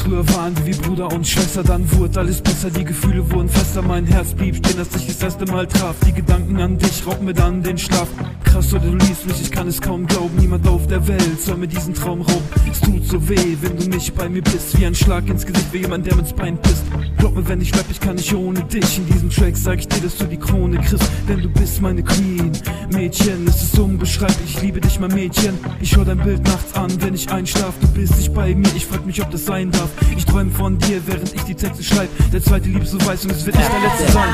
Früher waren wir wie Bruder und Schwester, dann wurde alles besser, die Gefühle wurden fester, mein Herz blieb stehen, dass ich das erste Mal traf. Die Gedanken an dich rauben mir dann den Schlaf. Krass, oder du liebst mich, ich kann es kaum glauben. Niemand auf der Welt soll mir diesen Traum rauben. Es tut so weh, wenn du nicht bei mir bist, wie ein Schlag ins Gesicht, wie jemand, der mit's Bein pisst. Glaub mir, wenn ich rapp, ich kann nicht ohne dich. In diesem Track sag ich dir, dass du die Krone kriegst, denn du bist meine Queen. Mädchen, es ist unbeschreiblich, ich liebe dich, mein Mädchen. Ich schau dein Bild nachts an, wenn ich einschlaf. Du bist nicht bei mir, ich frag mich, ob das sein darf. Ich träume von dir, während ich die Texte schreib. Der zweite Liebesbeweis und es wird nicht der letzte sein.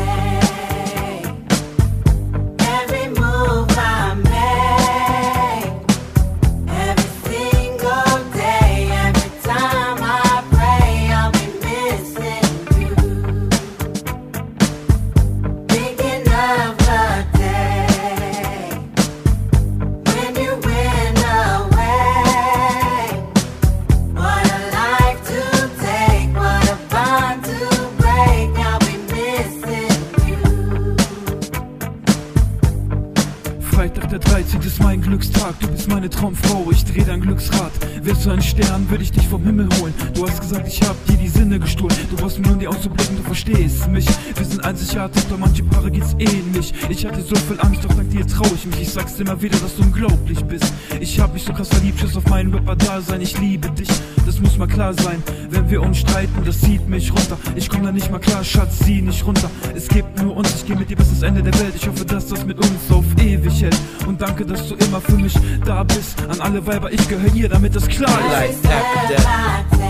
Freitag der 13. ist mein Glückstag, du bist meine Traumfrau, ich dreh dein Glücksrad. Wärst du ein Stern, würde ich dich vom Himmel holen. Du hast gesagt, ich hab dir die Sinne gestohlen. Du brauchst mir nur in die Augen zu blicken, du verstehst mich. Wir sind einzigartig, doch manche Paare geht's ähnlich. Ich hatte so viel Angst, doch dank dir trau ich mich. Ich sag's immer wieder, dass du unglaublich bist. Ich hab mich so krass verliebt, Schiss auf meinen Rapper-Dasein. Ich liebe dich, das muss mal klar sein. Wenn wir uns streiten, das zieht mich runter. Ich komm da nicht mal klar, Schatz, zieh nicht runter. Es gibt nur uns, ich geh mit dir bis ans Ende der Welt. Ich hoffe, dass das mit uns auf ewig hält. Und danke, dass du immer für mich da bist. An alle Weiber, ich gehöre ihr, damit das klar ist.